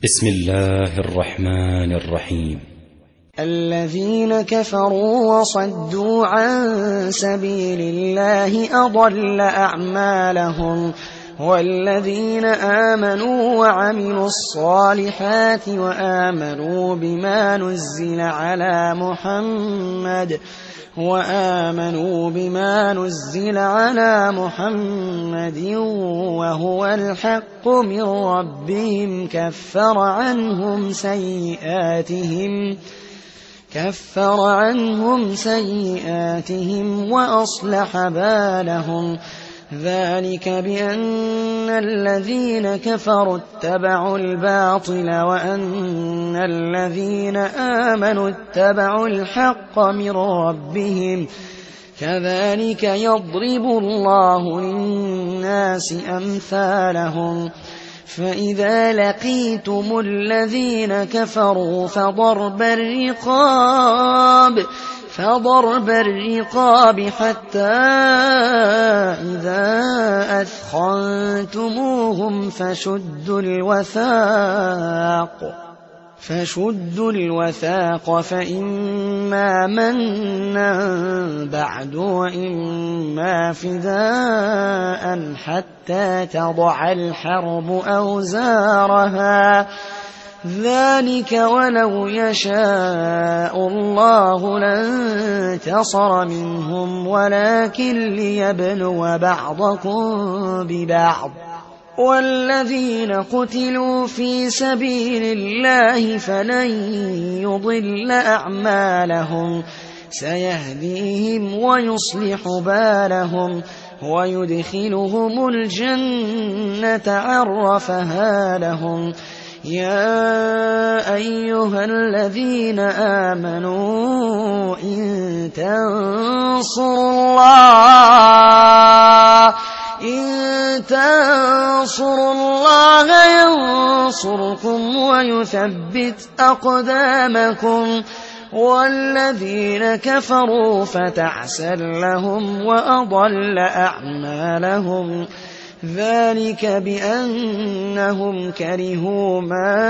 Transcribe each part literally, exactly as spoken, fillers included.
بسم الله الرحمن الرحيم. الذين كفروا وصدوا عن سبيل الله أضل أعمالهم، والذين آمنوا وعملوا الصالحات وآمنوا بما نزل على محمد وآمنوا بما نزل على محمد وهو الحق من ربهم كفر عنهم سيئاتهم كفر عنهم سيئاتهم وأصلح بالهم. ذلك بأن الذين كفروا اتبعوا الباطل وأن الذين آمنوا اتبعوا الحق من ربهم، كذلك يضرب الله للناس أمثالهم. فإذا لقيتم الذين كفروا فضرب الرقاب فضرب الرقاب حتى إذا أثخنتموهم فشدوا الوثاق فشدوا الوثاق فإما منا بعد وإما فداء حتى تضع الحرب أوزارها، ذلك ولو يشاء الله لانتصر منهم ولكن ليبلو بعضكم ببعض. والذين قتلوا في سبيل الله فلن يضل أعمالهم، سيهديهم ويصلح بالهم ويدخلهم الجنة عرفها لهم. يا أيها الذين آمنوا إن تنصروا الله إن تنصروا الله ينصركم ويثبت أقدامكم. والذين كفروا فتعسا لهم وأضل أعمالهم، ذلك بأنهم كرهوا ما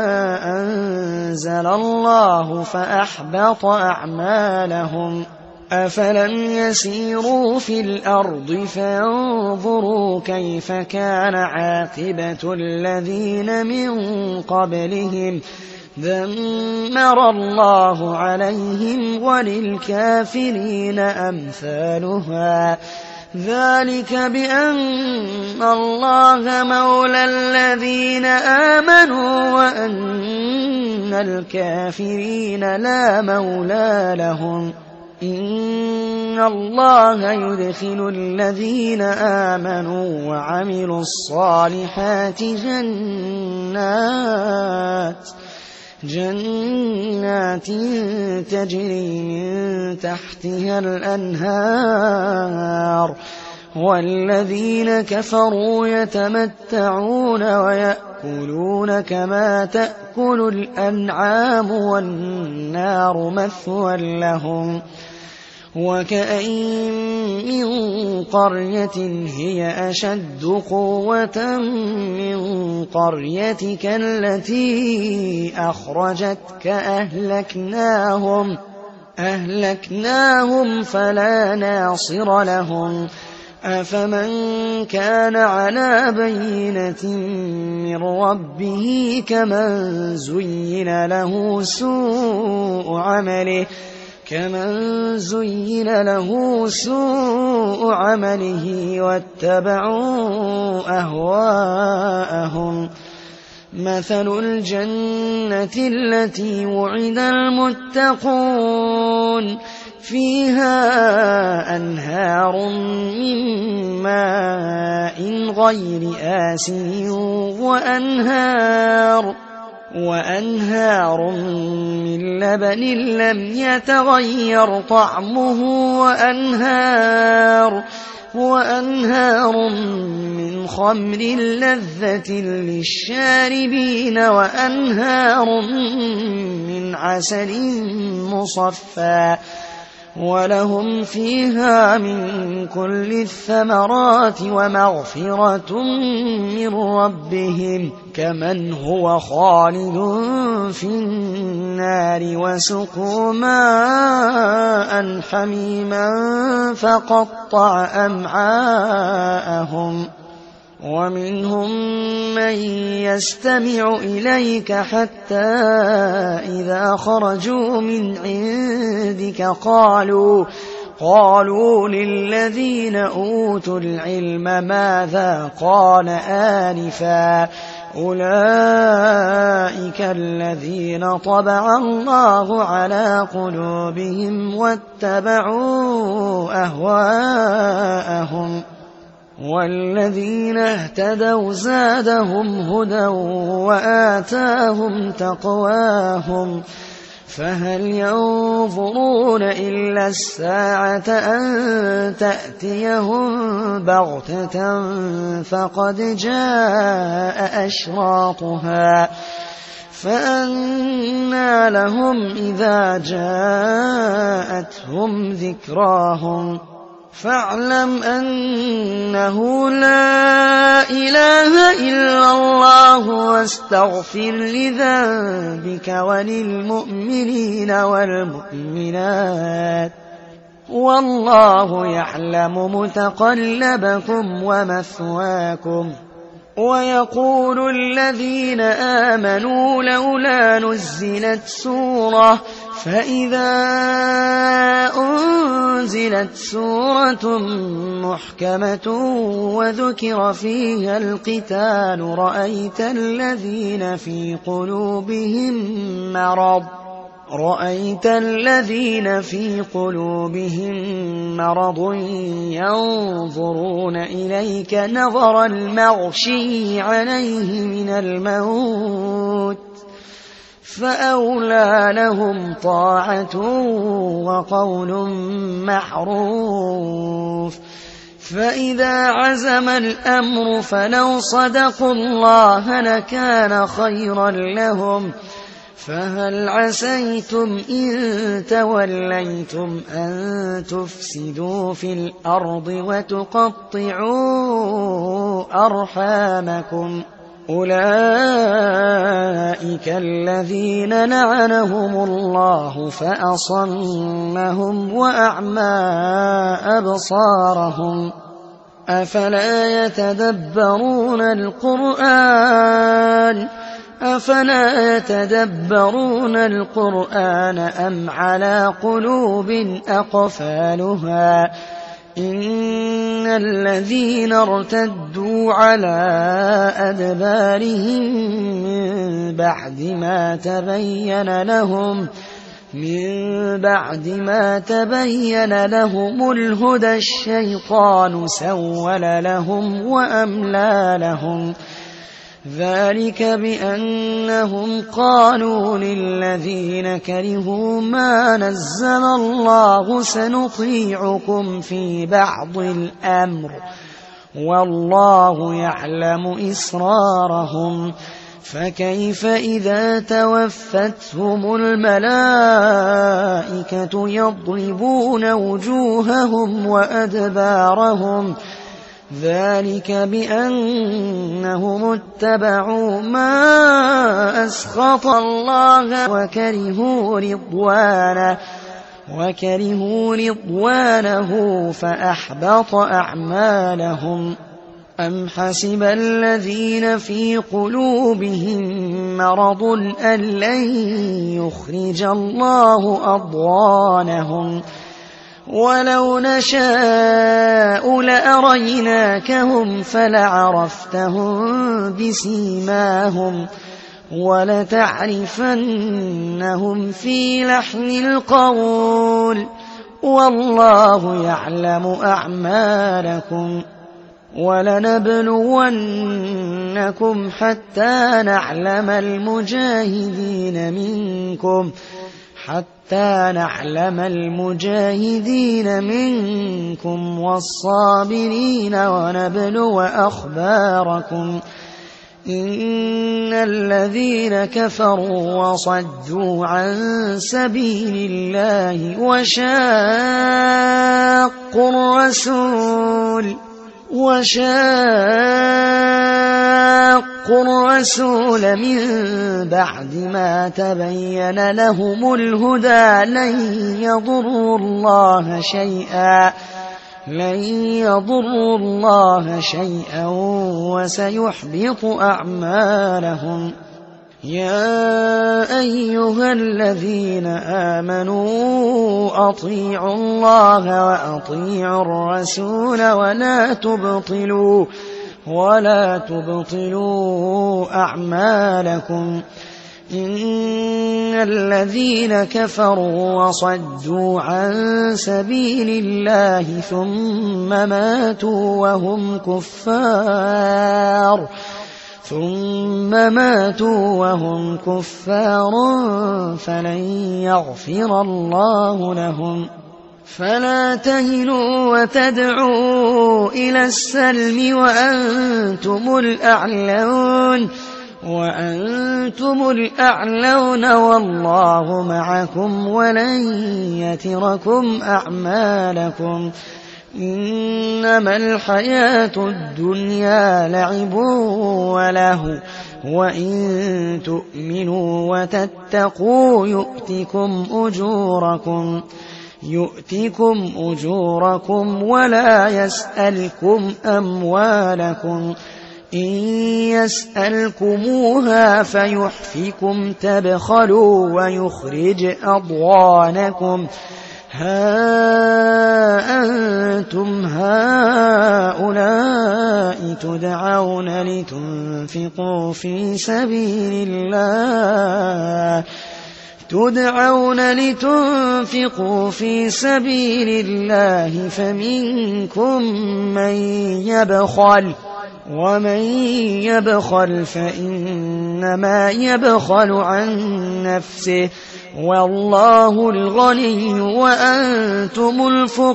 أنزل الله فأحبط أعمالهم. أفلم يسيروا في الأرض فينظروا كيف كان عاقبة الذين من قبلهم، دمر الله عليهم وللكافرين أمثالها. ذلك بأن الله مولى الذين آمنوا وأن الكافرين لا مولى لهم. إن الله يدخل الذين آمنوا وعملوا الصالحات جنات جنات تجري من تحتها الأنهار، والذين كفروا يتمتعون ويأكلون كما تأكل الأنعام والنار مثوى لهم. وكأين من قرية هي أشد قوة من قريتك التي أخرجتك أهلكناهم أهلكناهم فلا ناصر لهم. أفمن كان على بينة من ربه كمن زين له سوء عمله كمن زين له سوء عمله واتبعوا أهواءهم. مثل الجنة التي وعد المتقون فيها أنهار من ماء غير آسن وأنهار وأنهار من لبن لم يتغير طعمه وأنهار وأنهار من خمر لذة للشاربين وأنهار من عسل مصفى ولهم فيها من كل الثمرات ومغفرة من ربهم كمن هو خالد في النار وسقوا ماء حميما فقطع أمعاءهم ومنهم من يستمع إليك حتى إذا خرجوا من عندك قالوا قالوا للذين أوتوا العلم ماذا قال آنفا أولئك الذين طبع الله على قلوبهم واتبعوا أهواءهم والذين اهتدوا زادهم هدى وآتاهم تقواهم فهل ينظرون إلا الساعة أن تأتيهم بغتة فقد جاء أشراطها فأنى لهم إذا جاءتهم ذكراهم فاعلم أنه لا إله إلا الله واستغفر لذنبك وللمؤمنين والمؤمنات والله يعلم متقلبكم ومثواكم ويقول الذين آمنوا لولا نزلت سورة فإذا أنزلت سورة محكمة وذكر فيها القتال رأيت الذين في قلوبهم مرض رأيت الذين في قلوبهم مرض ينظرون إليك نظر المغشي عليه من الموت فأولى لهم طاعة وقول معروف فإذا عزم الأمر فلو صدقوا الله لكان خيرا لهم فهل عسيتم إن توليتم أن تفسدوا في الأرض وتقطعوا أرحامكم أولئك الذين لعنهم الله فأصمهم وأعمى أبصارهم أفلا يتدبرون القرآن أفلا يتدبرون القرآن أم على قلوب أقفالها إن الذين ارتدوا على أدبارهم من بعد ما تبين لهم من بعد ما تبين لهم الهدى الشيطان سول لهم وأملى لهم ذلك بأنهم قالوا للذين كرهوا ما نزل الله سنطيعكم في بعض الأمر والله يعلم إسرارهم فكيف إذا توفتهم الملائكة يضربون وجوههم وأدبارهم ذلك بأنهم اتبعوا ما أسخط الله وكرهوا رضوانه وكرهوا رضوانه فأحبط أعمالهم أم حسب الذين في قلوبهم مرض أن لن يخرج الله أضغانهم ولو نشاء لأريناكهم فلعرفتهم بسيماهم ولتعرفنهم في لحن القول والله يعلم أعمالكم ولنبلونكم حتى نعلم المجاهدين منكم حتى نعلم المجاهدين منكم والصابرين ونبلو أخباركم إن الذين كفروا وصدوا عن سبيل الله وشاقوا الرسول وشاقوا الرسول من بعد ما تبين لهم الهدى لن يضروا الله شيئا لن يضروا الله شيئا وسيحبط أعمالهم. يا أيها الذين آمنوا أطيعوا الله وأطيعوا الرسول ولا تبطلوا ولا تبطلوا أعمالكم. إن الذين كفروا وصدوا عن سبيل الله ثم ماتوا وهم كفار ثم ماتوا وهم كفار فلن يغفر الله لهم. فلا تهنوا وتدعوا إلى السلم وأنتم الأعلون وأنتم الأعلون والله معكم ولن يتركم أعمالكم. إنما الحياة الدنيا لعب وله وإن تؤمنوا وتتقوا يؤتكم أجوركم يؤتكم أجوركم ولا يسألكم أموالكم. إن يسألكموها فيحفكم تبخلوا ويخرج أضغانكم. ها أنتم هؤلاء تدعون لتنفقوا في سبيل الله تدعون لتنفقوا في سبيل الله فمنكم من يبخل ومن يبخل فإنما يبخل عن نفسه والله الغني وأنتم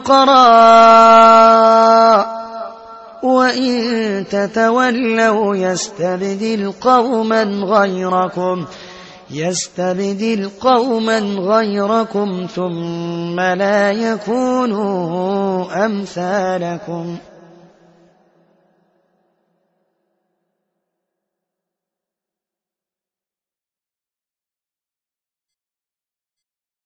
الفقراء وإن تتولوا يستبدل قوما غيركم يستبدل قوما غيركم ثم لا يكونوا أمثالكم.